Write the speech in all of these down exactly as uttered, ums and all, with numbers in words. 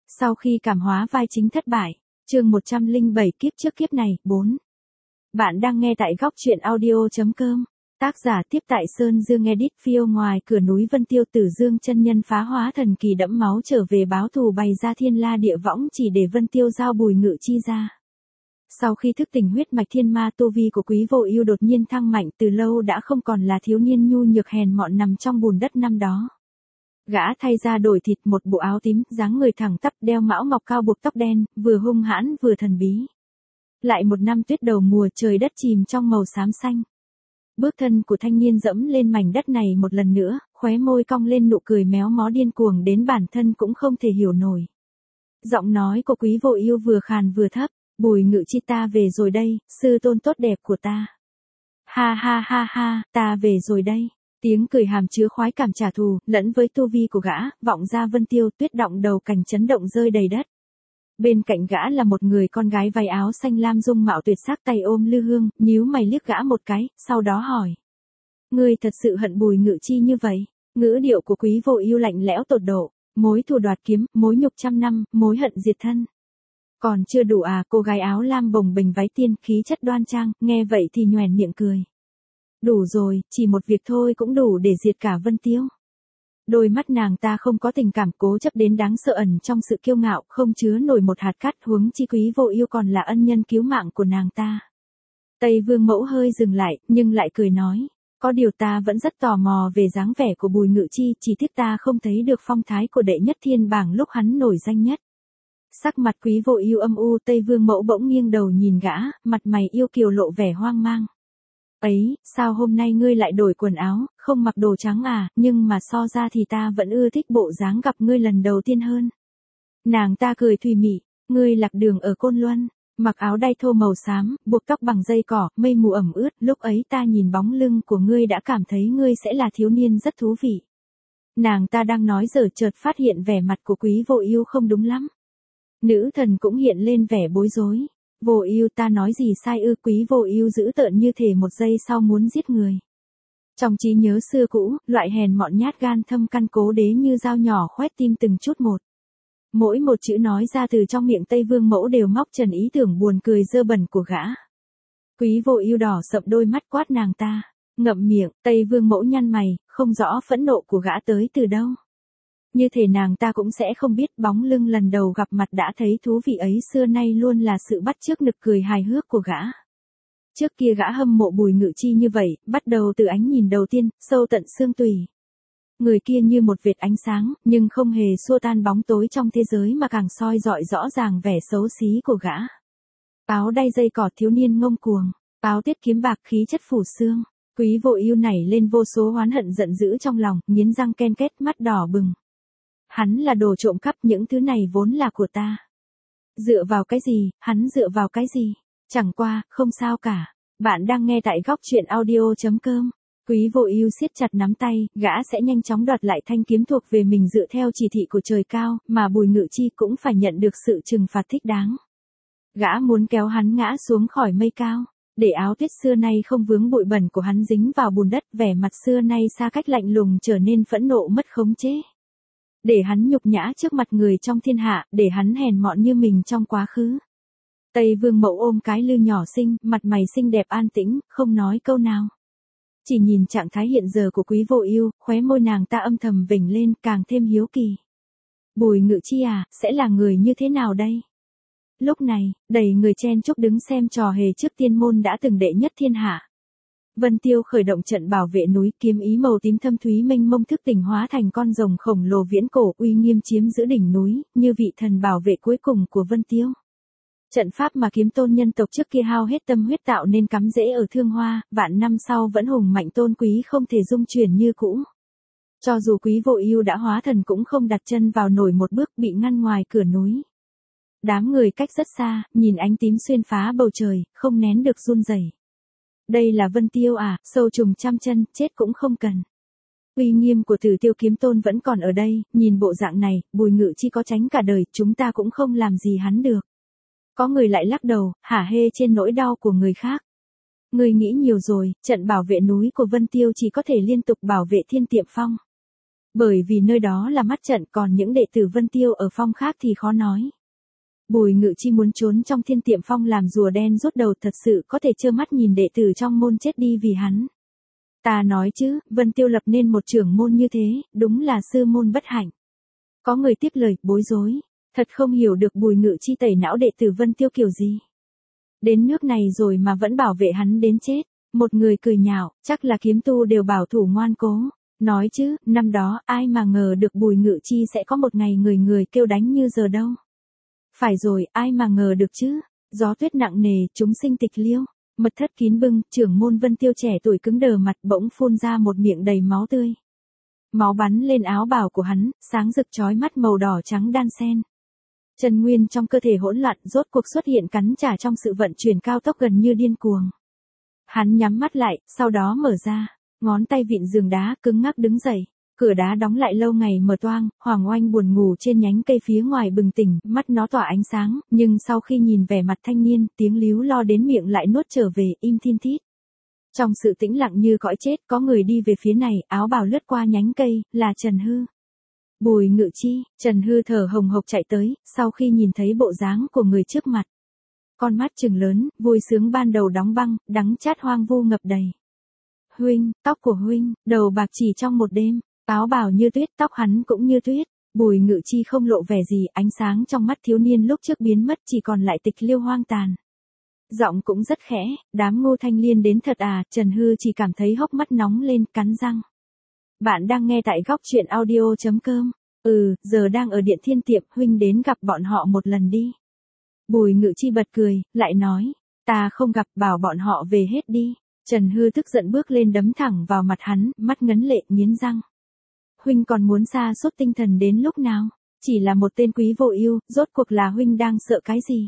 Sau khi cảm hóa vai chính thất bại, chương một trăm lẻ bảy kiếp trước kiếp này, bốn. Bạn đang nghe tại góc truyện audio.com. Tác giả tiếp tại Sơn Dương edit phiêu ngoài cửa núi Vân Tiêu Tử Dương chân nhân phá hóa thần kỳ đẫm máu trở về báo thù bày ra thiên la địa võng chỉ để Vân Tiêu giao Bùi Ngự Chi ra. Sau khi thức tỉnh huyết mạch thiên ma tu vi của Quý Vô Ưu đột nhiên thăng mạnh từ lâu đã không còn là thiếu niên nhu nhược hèn mọn nằm trong bùn đất năm đó. Gã thay ra đổi thịt một bộ áo tím, dáng người thẳng tắp đeo mão ngọc cao buộc tóc đen, vừa hung hãn vừa thần bí. Lại một năm tuyết đầu mùa trời đất chìm trong màu xám xanh. Bước thân của thanh niên dẫm lên mảnh đất này một lần nữa, khóe môi cong lên nụ cười méo mó điên cuồng đến bản thân cũng không thể hiểu nổi. Giọng nói của Quý Vô Ưu vừa khàn vừa thấp, Bùi Ngự Chi ta về rồi đây, sư tôn tốt đẹp của ta. Ha ha ha ha, ta về rồi đây. Tiếng cười hàm chứa khoái cảm trả thù, lẫn với tu vi của gã, vọng ra Vân Tiêu tuyết động đầu cảnh chấn động rơi đầy đất. Bên cạnh gã là một người con gái váy áo xanh lam dung mạo tuyệt sắc tay ôm lư hương, nhíu mày liếc gã một cái, sau đó hỏi. Ngươi thật sự hận Bùi Ngự Chi như vậy? Ngữ điệu của Quý Vô Ưu lạnh lẽo tột độ, mối thù đoạt kiếm, mối nhục trăm năm, mối hận diệt thân. Còn chưa đủ à? Cô gái áo lam bồng bềnh váy tiên, khí chất đoan trang, nghe vậy thì nhoẻn miệng cười. Đủ rồi, chỉ một việc thôi cũng đủ để diệt cả Vân Tiêu. Đôi mắt nàng ta không có tình cảm cố chấp đến đáng sợ ẩn trong sự kiêu ngạo, không chứa nổi một hạt cát huống chi Quý Vô Ưu còn là ân nhân cứu mạng của nàng ta. Tây Vương Mẫu hơi dừng lại, nhưng lại cười nói, có điều ta vẫn rất tò mò về dáng vẻ của Bùi Ngự Chi, chỉ tiếc ta không thấy được phong thái của đệ nhất thiên bảng lúc hắn nổi danh nhất. Sắc mặt Quý Vô Ưu âm u, Tây Vương Mẫu bỗng nghiêng đầu nhìn gã, mặt mày yêu kiều lộ vẻ hoang mang. Ấy, sao hôm nay ngươi lại đổi quần áo, không mặc đồ trắng à, nhưng mà so ra thì ta vẫn ưa thích bộ dáng gặp ngươi lần đầu tiên hơn. Nàng ta cười thùy mị, ngươi lạc đường ở Côn Luân, mặc áo đay thô màu xám, buộc tóc bằng dây cỏ, mây mù ẩm ướt, lúc ấy ta nhìn bóng lưng của ngươi đã cảm thấy ngươi sẽ là thiếu niên rất thú vị. Nàng ta đang nói dở chợt phát hiện vẻ mặt của Quý Vô Ưu không đúng lắm. Nữ thần cũng hiện lên vẻ bối rối. Vô Ưu ta nói gì sai ư? Quý Vô Ưu giữ tợn như thể một giây sau muốn giết người. Trong trí nhớ xưa cũ, loại hèn mọn nhát gan thâm căn cố đế như dao nhỏ khoét tim từng chút một. Mỗi một chữ nói ra từ trong miệng Tây Vương Mẫu đều móc trần ý tưởng buồn cười dơ bẩn của gã. Quý Vô Ưu đỏ sậm đôi mắt quát nàng ta, ngậm miệng. Tây Vương Mẫu nhăn mày, không rõ phẫn nộ của gã tới từ đâu. Như thể nàng ta cũng sẽ không biết bóng lưng lần đầu gặp mặt đã thấy thú vị ấy xưa nay luôn là sự bắt chước nực cười hài hước của gã. Trước kia gã hâm mộ Bùi Ngự Chi như vậy, bắt đầu từ ánh nhìn đầu tiên, sâu tận xương tủy. Người kia như một vệt ánh sáng, nhưng không hề xua tan bóng tối trong thế giới mà càng soi rọi rõ ràng vẻ xấu xí của gã. Áo đay dây cỏ thiếu niên ngông cuồng, áo tiết kiếm bạc khí chất phủ xương. Quý Vô Ưu nảy lên vô số oán hận giận dữ trong lòng, nghiến răng ken két mắt đỏ bừng. Hắn là đồ trộm cắp, những thứ này vốn là của ta. Dựa vào cái gì, hắn dựa vào cái gì? Chẳng qua, không sao cả. Bạn đang nghe tại góc truyện audio.com. Quý Vô Ưu siết chặt nắm tay, gã sẽ nhanh chóng đoạt lại thanh kiếm thuộc về mình dựa theo chỉ thị của trời cao, mà Bùi Ngự Chi cũng phải nhận được sự trừng phạt thích đáng. Gã muốn kéo hắn ngã xuống khỏi mây cao, để áo tuyết xưa nay không vướng bụi bẩn của hắn dính vào bùn đất, vẻ mặt xưa nay xa cách lạnh lùng trở nên phẫn nộ mất khống chế. Để hắn nhục nhã trước mặt người trong thiên hạ, để hắn hèn mọn như mình trong quá khứ. Tây Vương Mẫu ôm cái lư nhỏ xinh, mặt mày xinh đẹp an tĩnh, không nói câu nào. Chỉ nhìn trạng thái hiện giờ của Quý Vô Ưu, khóe môi nàng ta âm thầm vểnh lên, càng thêm hiếu kỳ. Bùi Ngự Chi à, sẽ là người như thế nào đây? Lúc này, đầy người chen chúc đứng xem trò hề trước tiên môn đã từng đệ nhất thiên hạ. Vân Tiêu khởi động trận bảo vệ núi, kiếm ý màu tím thâm thúy mênh mông thức tỉnh hóa thành con rồng khổng lồ viễn cổ uy nghiêm chiếm giữ đỉnh núi, như vị thần bảo vệ cuối cùng của Vân Tiêu. Trận pháp mà kiếm tôn nhân tộc trước kia hao hết tâm huyết tạo nên cắm rễ ở Thương Hoa, vạn năm sau vẫn hùng mạnh tôn quý không thể dung chuyển như cũ. Cho dù Quý Vô Ưu đã hóa thần cũng không đặt chân vào nổi một bước, bị ngăn ngoài cửa núi. Đám người cách rất xa, nhìn ánh tím xuyên phá bầu trời, không nén được run rẩy. Đây là Vân Tiêu à, sâu trùng trăm chân, chết cũng không cần. Uy nghiêm của Tử Tiêu kiếm tôn vẫn còn ở đây, nhìn bộ dạng này, Bùi Ngự Chi có tránh cả đời, chúng ta cũng không làm gì hắn được. Có người lại lắc đầu, hả hê trên nỗi đau của người khác. Người nghĩ nhiều rồi, trận bảo vệ núi của Vân Tiêu chỉ có thể liên tục bảo vệ Thiên Tiệm Phong. Bởi vì nơi đó là mắt trận, còn những đệ tử Vân Tiêu ở phong khác thì khó nói. Bùi Ngự Chi muốn trốn trong Thiên Tiệm Phong làm rùa đen rút đầu, thật sự có thể trơ mắt nhìn đệ tử trong môn chết đi vì hắn. Ta nói chứ, Vân Tiêu lập nên một trưởng môn như thế, đúng là sư môn bất hạnh. Có người tiếp lời, bối rối. Thật không hiểu được Bùi Ngự Chi tẩy não đệ tử Vân Tiêu kiểu gì. Đến nước này rồi mà vẫn bảo vệ hắn đến chết. Một người cười nhạo, chắc là kiếm tu đều bảo thủ ngoan cố. Nói chứ, năm đó ai mà ngờ được Bùi Ngự Chi sẽ có một ngày người người kêu đánh như giờ đâu. Phải rồi, ai mà ngờ được chứ. Gió tuyết nặng nề, chúng sinh tịch liêu. Mật thất kín bưng, trưởng môn Vân Tiêu trẻ tuổi cứng đờ mặt bỗng phun ra một miệng đầy máu tươi. Máu bắn lên áo bào của hắn, sáng rực chói mắt màu đỏ trắng đan xen. Chân nguyên trong cơ thể hỗn loạn rốt cuộc xuất hiện cắn trả trong sự vận chuyển cao tốc gần như điên cuồng. Hắn nhắm mắt lại, sau đó mở ra, ngón tay vịn giường đá cứng ngắc đứng dậy. Cửa đá đóng lại lâu ngày mở toang, Hoàng Oanh buồn ngủ trên nhánh cây phía ngoài bừng tỉnh, mắt nó tỏa ánh sáng, nhưng sau khi nhìn vẻ mặt thanh niên, tiếng líu lo đến miệng lại nuốt trở về, im thin thít. Trong sự tĩnh lặng như cõi chết, có người đi về phía này, áo bào lướt qua nhánh cây, là Trần Hư. Bùi Ngự Chi, Trần Hư thở hồng hộc chạy tới, sau khi nhìn thấy bộ dáng của người trước mặt. Con mắt trừng lớn, vui sướng ban đầu đóng băng, đắng chát hoang vu ngập đầy. Huynh, tóc của huynh, đầu bạc chỉ trong một đêm. Áo bào như tuyết, tóc hắn cũng như tuyết. Bùi Ngự Chi không lộ vẻ gì, ánh sáng trong mắt thiếu niên lúc trước biến mất, chỉ còn lại tịch liêu hoang tàn. Giọng cũng rất khẽ, đám Ngô Thanh Liên đến thật à, Trần Hư chỉ cảm thấy hốc mắt nóng lên, cắn răng. Bạn đang nghe tại góc truyện audio chấm com. Ừ, giờ đang ở Điện Thiên Tiệm, huynh đến gặp bọn họ một lần đi. Bùi Ngự Chi bật cười, lại nói, ta không gặp, bảo bọn họ về hết đi. Trần Hư tức giận bước lên đấm thẳng vào mặt hắn, mắt ngấn lệ, nghiến răng. Huynh còn muốn sa sút tinh thần đến lúc nào? Chỉ là một tên quý vô ưu, rốt cuộc là huynh đang sợ cái gì?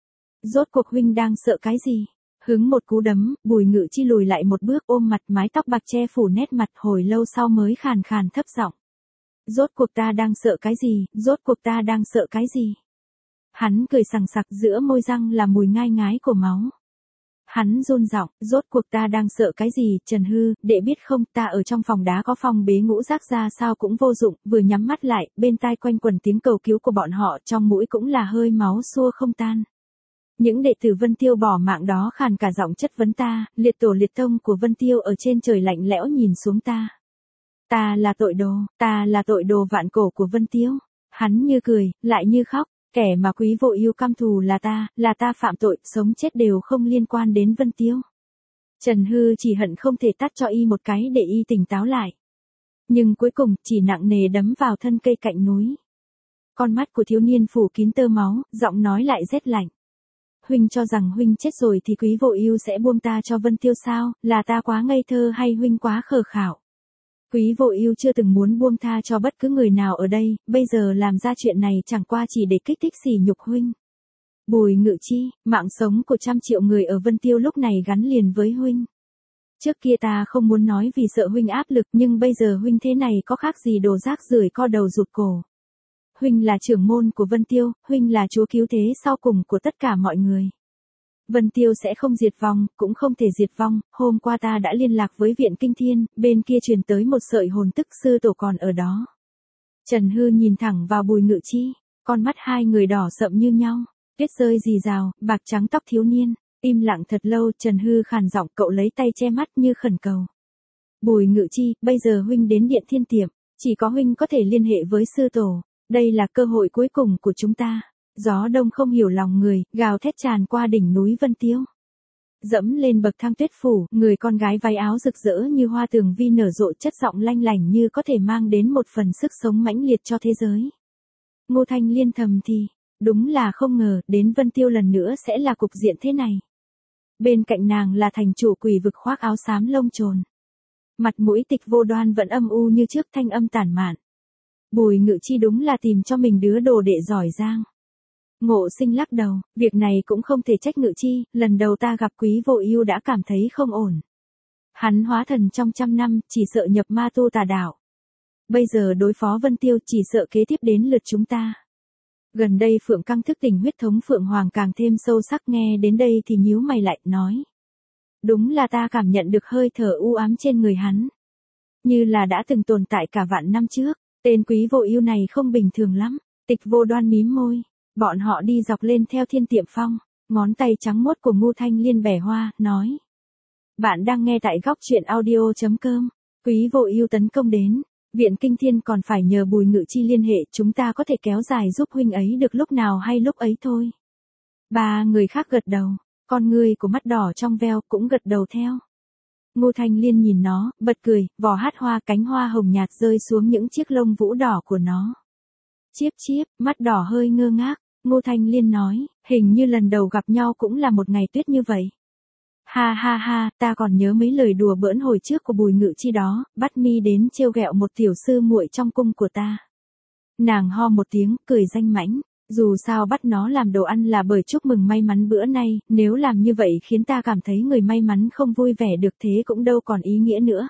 Rốt cuộc huynh đang sợ cái gì? Hứng một cú đấm, Bùi Ngự Chi lùi lại một bước, ôm mặt, mái tóc bạc che phủ nét mặt, hồi lâu sau mới khàn khàn thấp giọng. Rốt cuộc ta đang sợ cái gì? Rốt cuộc ta đang sợ cái gì? Hắn cười sằng sặc, giữa môi răng là mùi ngai ngái của máu. Hắn run giọng, rốt cuộc ta đang sợ cái gì? Trần Hư, đệ biết không, ta ở trong phòng đá có phòng bế ngũ giác ra sao cũng vô dụng, vừa nhắm mắt lại, bên tai quanh quẩn tiếng cầu cứu của bọn họ, trong mũi cũng là hơi máu xua không tan. Những đệ tử Vân Tiêu bỏ mạng đó khàn cả giọng chất vấn ta, liệt tổ liệt tông của Vân Tiêu ở trên trời lạnh lẽo nhìn xuống ta. Ta là tội đồ, ta là tội đồ vạn cổ của Vân Tiêu. Hắn như cười, lại như khóc. Kẻ mà quý vô ưu căm thù là ta, là ta phạm tội, sống chết đều không liên quan đến Vân Tiêu. Trần Hư chỉ hận không thể tát cho y một cái để y tỉnh táo lại. Nhưng cuối cùng, chỉ nặng nề đấm vào thân cây cạnh núi. Con mắt của thiếu niên phủ kín tơ máu, giọng nói lại rét lạnh. Huynh cho rằng huynh chết rồi thì quý vô ưu sẽ buông ta cho Vân Tiêu sao, là ta quá ngây thơ hay huynh quá khờ khảo? Quý vô ưu chưa từng muốn buông tha cho bất cứ người nào ở đây, bây giờ làm ra chuyện này chẳng qua chỉ để kích thích sỉ nhục huynh. Bùi Ngự Chi, mạng sống của trăm triệu người ở Vân Tiêu lúc này gắn liền với huynh. Trước kia ta không muốn nói vì sợ huynh áp lực, nhưng bây giờ huynh thế này có khác gì đồ rác rưởi co đầu rụt cổ. Huynh là trưởng môn của Vân Tiêu, huynh là chúa cứu thế sau cùng của tất cả mọi người. Vân Tiêu sẽ không diệt vong, cũng không thể diệt vong, hôm qua ta đã liên lạc với Viện Kinh Thiên, bên kia truyền tới một sợi hồn tức sư tổ còn ở đó. Trần Hư nhìn thẳng vào Bùi Ngự Chi, con mắt hai người đỏ sậm như nhau, tuyết rơi rì rào, bạc trắng tóc thiếu niên, im lặng thật lâu, Trần Hư khàn giọng, cậu lấy tay che mắt như khẩn cầu. Bùi Ngự Chi, bây giờ huynh đến Điện Thiên Tiệm, chỉ có huynh có thể liên hệ với sư tổ, đây là cơ hội cuối cùng của chúng ta. Gió đông không hiểu lòng người, gào thét tràn qua đỉnh núi Vân Tiêu. Dẫm lên bậc thang tuyết phủ, người con gái váy áo rực rỡ như hoa tường vi nở rộ, chất giọng lanh lảnh như có thể mang đến một phần sức sống mãnh liệt cho thế giới. Ngô Thanh Liên thầm thì, đúng là không ngờ, đến Vân Tiêu lần nữa sẽ là cục diện thế này. Bên cạnh nàng là thành chủ quỷ vực khoác áo xám lông trồn. Mặt mũi Tịch Vô Đoan vẫn âm u như trước, thanh âm tản mạn. Bùi Ngự Chi đúng là tìm cho mình đứa đồ đệ giỏi giang. Ngộ Sinh lắc đầu, việc này cũng không thể trách Ngự Chi, lần đầu ta gặp quý vô ưu đã cảm thấy không ổn. Hắn hóa thần trong trăm năm, chỉ sợ nhập ma tu tà đạo. Bây giờ đối phó Vân Tiêu chỉ sợ kế tiếp đến lượt chúng ta. Gần đây Phượng Căng thức tỉnh huyết thống Phượng Hoàng càng thêm sâu sắc, nghe đến đây thì nhíu mày lại, nói. Đúng là ta cảm nhận được hơi thở u ám trên người hắn. như là đã từng tồn tại cả vạn năm trước. Tên Quý Vô Ưu này không bình thường lắm. Tịch Vô Đoan mím môi. Bọn họ đi dọc lên theo Thiên Tiệm Phong, ngón tay trắng muốt của Ngô Thanh Liên bẻ hoa, nói. Bạn đang nghe tại góc truyện audio.com. Quý Vô Ưu tấn công đến. Viện Kinh Thiên còn phải nhờ Bùi Ngự Chi liên hệ, chúng ta có thể kéo dài giúp huynh ấy được lúc nào hay lúc ấy thôi. Ba người khác gật đầu, con người của mắt đỏ trong veo cũng gật đầu theo. Ngô Thanh Liên nhìn nó, bật cười, vỏ hát hoa cánh hoa hồng nhạt rơi xuống những chiếc lông vũ đỏ của nó. Chiếp chiếp, mắt đỏ hơi ngơ ngác, Ngô Thanh Liên nói, hình như lần đầu gặp nhau cũng là một ngày tuyết như vậy. Ha ha ha, ta còn nhớ mấy lời đùa bỡn hồi trước của Bùi Ngự Chi đó, bắt mi đến trêu ghẹo một tiểu sư muội trong cung của ta. Nàng ho một tiếng, cười danh mãnh, dù sao bắt nó làm đồ ăn là bởi chúc mừng may mắn bữa nay, nếu làm như vậy khiến ta cảm thấy người may mắn không vui vẻ được thế cũng đâu còn ý nghĩa nữa.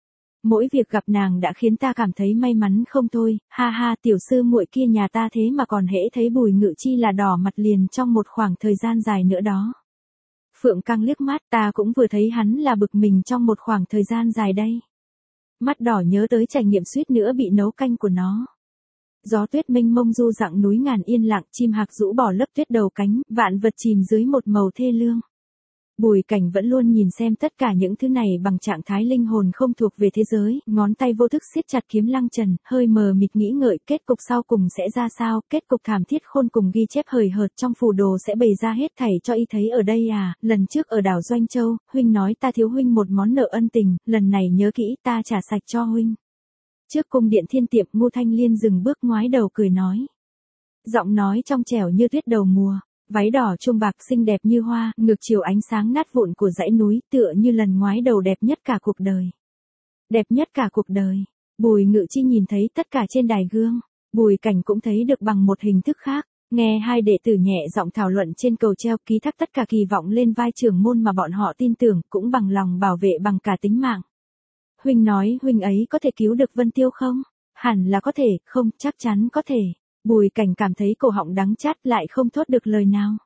Mỗi việc gặp nàng đã khiến ta cảm thấy may mắn không thôi, ha ha, tiểu sư muội kia nhà ta thế mà còn hễ thấy Bùi Ngự Chi là đỏ mặt liền trong một khoảng thời gian dài nữa đó. Phượng Căng liếc mắt, ta cũng vừa thấy hắn là bực mình trong một khoảng thời gian dài đây. Mắt đỏ nhớ tới trải nghiệm suýt nữa bị nấu canh của nó. Gió tuyết mênh mông du dặng núi ngàn yên lặng, chim hạc rũ bỏ lớp tuyết đầu cánh, vạn vật chìm dưới một màu thê lương. Bùi Cảnh vẫn luôn nhìn xem tất cả những thứ này bằng trạng thái linh hồn không thuộc về thế giới, ngón tay vô thức siết chặt kiếm lăng trần, hơi mờ mịt nghĩ ngợi kết cục sau cùng sẽ ra sao, kết cục thảm thiết khôn cùng ghi chép hời hợt trong phù đồ sẽ bày ra hết thảy cho y thấy ở đây à, lần trước ở đảo Doanh Châu, huynh nói ta thiếu huynh một món nợ ân tình, lần này nhớ kỹ ta trả sạch cho huynh. Trước cung điện Thiên Tiệm, Ngô Thanh Liên dừng bước ngoái đầu cười nói. Giọng nói trong trẻo như tuyết đầu mùa. Váy đỏ chuông bạc xinh đẹp như hoa, ngược chiều ánh sáng nát vụn của dãy núi, tựa như lần ngoái đầu đẹp nhất cả cuộc đời. Đẹp nhất cả cuộc đời. Bùi Ngự Chi nhìn thấy tất cả trên đài gương. Bùi Cảnh cũng thấy được bằng một hình thức khác. Nghe hai đệ tử nhẹ giọng thảo luận trên cầu treo, ký thác tất cả kỳ vọng lên vai trưởng môn mà bọn họ tin tưởng, cũng bằng lòng bảo vệ bằng cả tính mạng. Huynh nói huynh ấy có thể cứu được Vân Tiêu không? Hẳn là có thể, không, chắc chắn có thể. Bùi Cảnh cảm thấy cổ họng đắng chát lại không thốt được lời nào.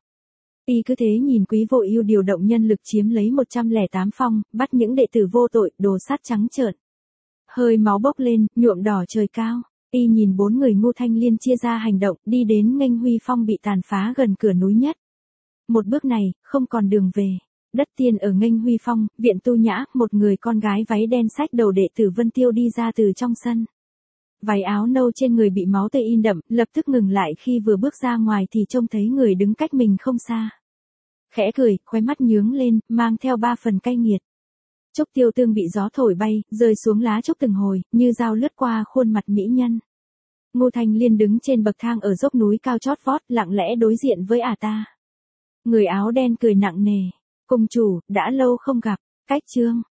Y cứ thế nhìn Quý Vô Ưu điều động nhân lực chiếm lấy một trăm lẻ tám phong, bắt những đệ tử vô tội, đồ sát trắng trợn. Hơi máu bốc lên, nhuộm đỏ trời cao. Y nhìn bốn người Ngô Thanh Liên chia ra hành động, đi đến nghênh Huy Phong bị tàn phá gần cửa núi nhất. Một bước này, không còn đường về. Đất Tiên ở nghênh Huy Phong, viện Tu Nhã, một người con gái váy đen xách đầu đệ tử Vân Tiêu đi ra từ trong sân. Váy áo nâu trên người bị máu tươi in đậm, lập tức ngừng lại khi vừa bước ra ngoài thì trông thấy người đứng cách mình không xa. Khẽ cười, khóe mắt nhướng lên, mang theo ba phần cay nghiệt. Trúc tiêu tương bị gió thổi bay, rơi xuống lá trúc từng hồi, như dao lướt qua khuôn mặt mỹ nhân. Ngô Thanh Liên đứng trên bậc thang ở dốc núi cao chót vót, lặng lẽ đối diện với ả ta. Người áo đen cười nặng nề. Cung chủ, đã lâu không gặp, cách chương.